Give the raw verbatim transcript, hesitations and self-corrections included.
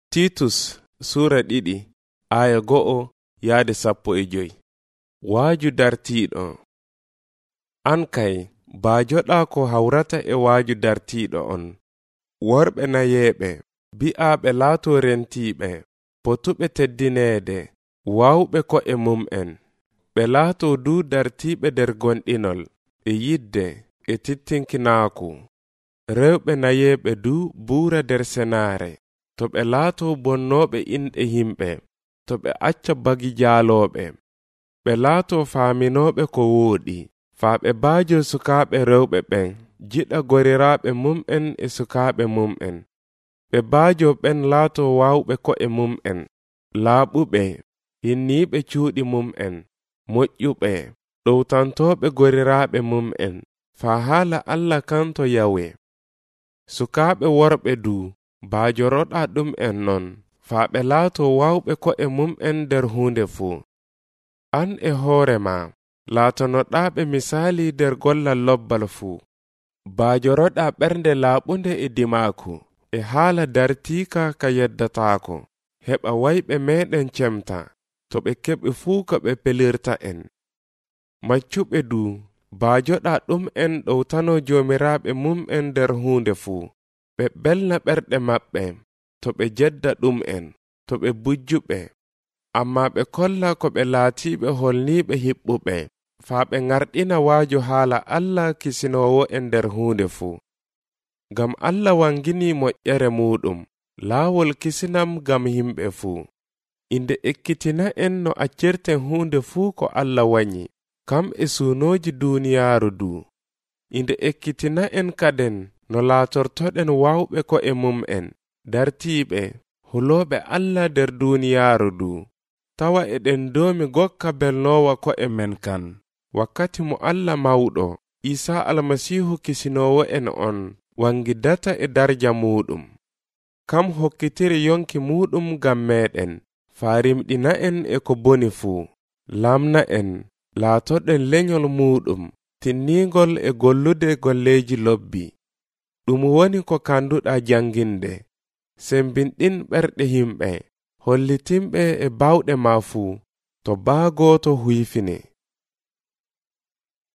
Titus Sura ɗiɗi aya go'o yaade sappo e joyi. Waaju dartiiɗo. An kay baajoɗa ko hawrata e waaju dartiiɗo on. Worɓe nayeeɓe bi'aaɓe laato rentiiɓe, potuɓe teddineede, waawɓe ko'e mum'en. Ɓe laato du dartiiɓe nder gonɗinol, e yidde, e tittinkinaaku. Rewɓe nayeeɓe du buura nder senaare. To ɓe laato bonnooɓe inɗe yimɓe, to ɓe acca bagi jaalooɓe. Ɓe laato faaminooɓe ko wooɗi, faa ɓe baajo sukaaɓe rewɓe ɓen, jiɗa goriraaɓe mum'en e sukaaɓe mum'en. Ɓe baajo ɓen laato waawɓe ko'e mum'en, laaɓuɓe, hinniiɓe cuuɗi mum'en, moƴƴuɓe, ɗowtantooɓe goriraaɓe mum'en, faa haala Allah kanto yawe. Sukaaɓe worɓe du baajoroɗa ɗum en non, faa ɓe laato waawɓe ko'e mum'en nder huunde fuu. An e hoore ma laatonoɗaaɓe misaali nder gollal lobbal fuu. Baajoroɗa ɓernde laaɓunde e dimaaku, e haala dartiika ka yeddataako, heɓa wayɓe meɗen cemta, to ɓe keɓi fuu ko ɓe pelirta en. Maccuɓe du baajoɗa ɗum en ɗowtano joomiraaɓe mum'en nder huunde fuu. Ɓe belna ɓerɗe maɓɓe, to ɓe jedda ɗum en, to ɓe bujjuɓe, amma ɓe kolla ko ɓe laatiiɓe holniiɓe hiɓɓuɓe, faa ɓe ŋarɗina waaju haala Allah kisinoowo en nder huunde fuu. Ngam Allah wangini moƴƴere muɗum, laawol kisinam ngam yimɓe fuu. Inde ekkitina en no accirten huunde fuu ko Allah wanyi, kam e suunooji duuniyaaru du. Inde ekkitina en kaden no laatortoɗen waawɓe ko'e mum'en, dartiiɓe, hulooɓe Allah nder duuniyaaru du. Tawa eɗen doomi gokka belnoowa ko'e men kan, wakkati mo Allah mawɗo, Isaa Almasiihu kisinoowo en on, wangidata e darja muɗum. Kam hokkitiri yonki muɗum ngam meɗen, faa rimɗina en e ko boni fuu, lamna en, laatoɗen lenyol muɗum, tinniingol e gollude golleeji lobbi. Ɗum woni ko kanduɗa janginde, sembinɗin ɓerɗe yimɓe, hollitimɓe e bawɗe ma fuu, to baa gooto huyfine.